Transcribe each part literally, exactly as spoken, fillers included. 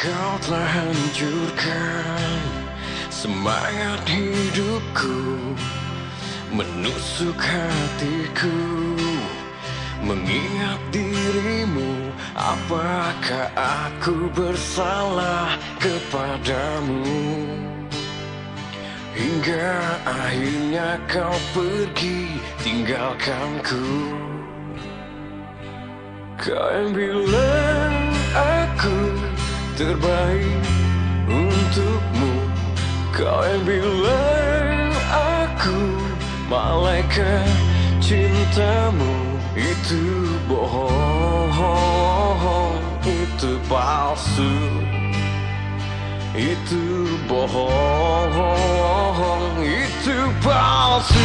Kau telah hancurkan semangat hidupku, menusuk hatiku, mengingat dirimu. Apakah aku bersalah kepadamu, hingga akhirnya kau pergi tinggalkanku? Kau yang bilang aku terbaik untukmu, kau yang bilang aku malaikat cintamu. Itu bohong, itu palsu, itu bohong, itu palsu.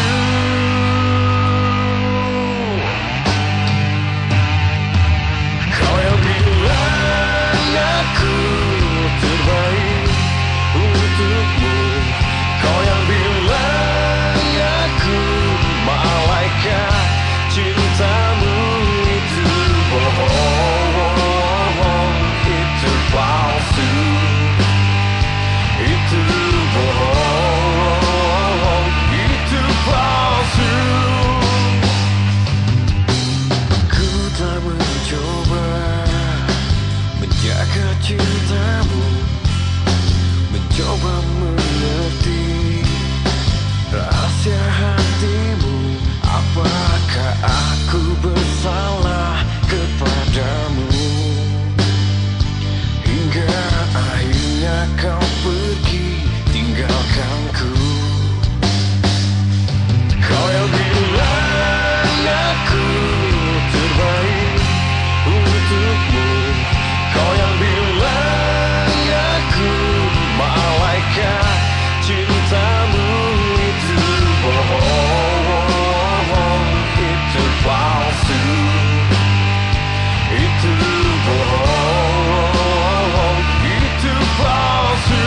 Kau yang bilang aku terbaik untukmu, kau yang bilang aku malaikat cintamu. Itu bohong, itu palsu, itu bohong, itu palsu. Ku telah mencoba menjaga cintamu, mencoba mengerti rahasia hatimu. Apakah aku bersalah kepadamu, hingga akhirnya kau pergi tinggalkanku? Kau yang bilang aku terbaik untukmu, kau yang bilang aku malaikat cintamu. Itu bohong, itu palsu, itu bohong, itu palsu.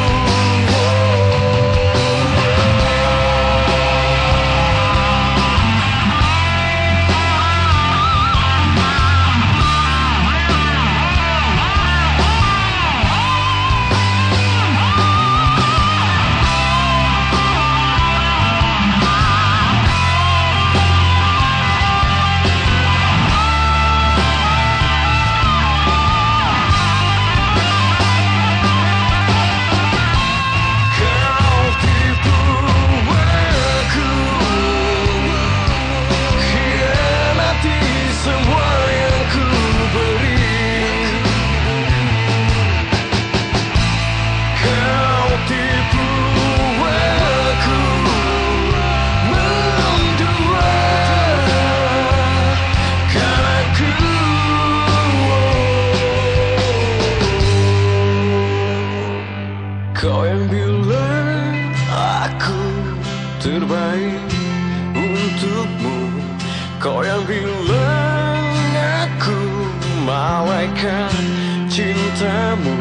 Kau yang bilang aku terbaik untukmu, kau yang bilang aku malaikat cintamu.